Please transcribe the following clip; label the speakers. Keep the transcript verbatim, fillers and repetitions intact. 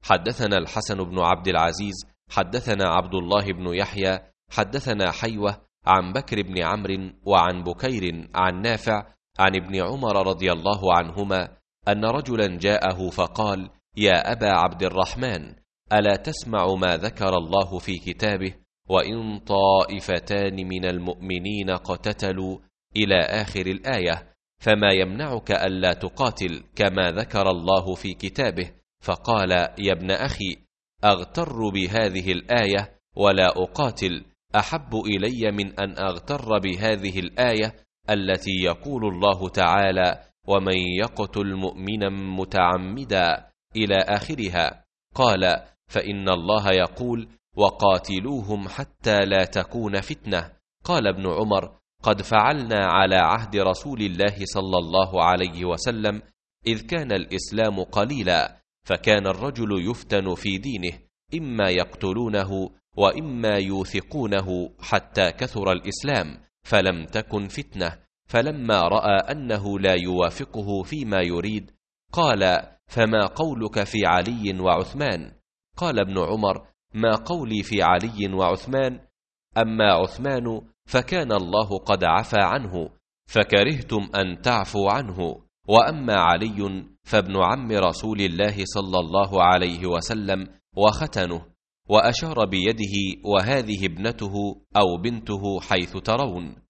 Speaker 1: حدثنا الحسن بن عبد العزيز حدثنا عبد الله بن يحيى حدثنا حيوة عن بكر بن عمرو وعن بكير عن نافع عن ابن عمر رضي الله عنهما أن رجلا جاءه فقال: يا أبا عبد الرحمن، ألا تسمع ما ذكر الله في كتابه: وإن طائفتان من المؤمنين اقتتلوا إلى آخر الآية، فما يمنعك ألا تقاتل كما ذكر الله في كتابه؟ فقال: يا ابن أخي، أغتر بهذه الآية ولا أقاتل أحب إلي من أن أغتر بهذه الآية التي يقول الله تعالى: ومن يقتل مؤمنا متعمدا إلى آخرها. قال: فإن الله يقول: وقاتلوهم حتى لا تكون فتنة. قال ابن عمر: قد فعلنا على عهد رسول الله صلى الله عليه وسلم إذ كان الإسلام قليلا، فكان الرجل يفتن في دينه، إما يقتلونه وإما يوثقونه حتى كثر الإسلام، فلم تكن فتنة. فلما رأى أنه لا يوافقه فيما يريد قال: فما قولك في علي وعثمان؟ قال ابن عمر: ما قولي في علي وعثمان؟ أما عثمان فكان الله قد عفى عنه فكرهتم أن تعفوا عنه، وأما علي فابن عم رسول الله صلى الله عليه وسلم وختنه. وأشار بيده: وهذه ابنته أو بنته حيث ترون.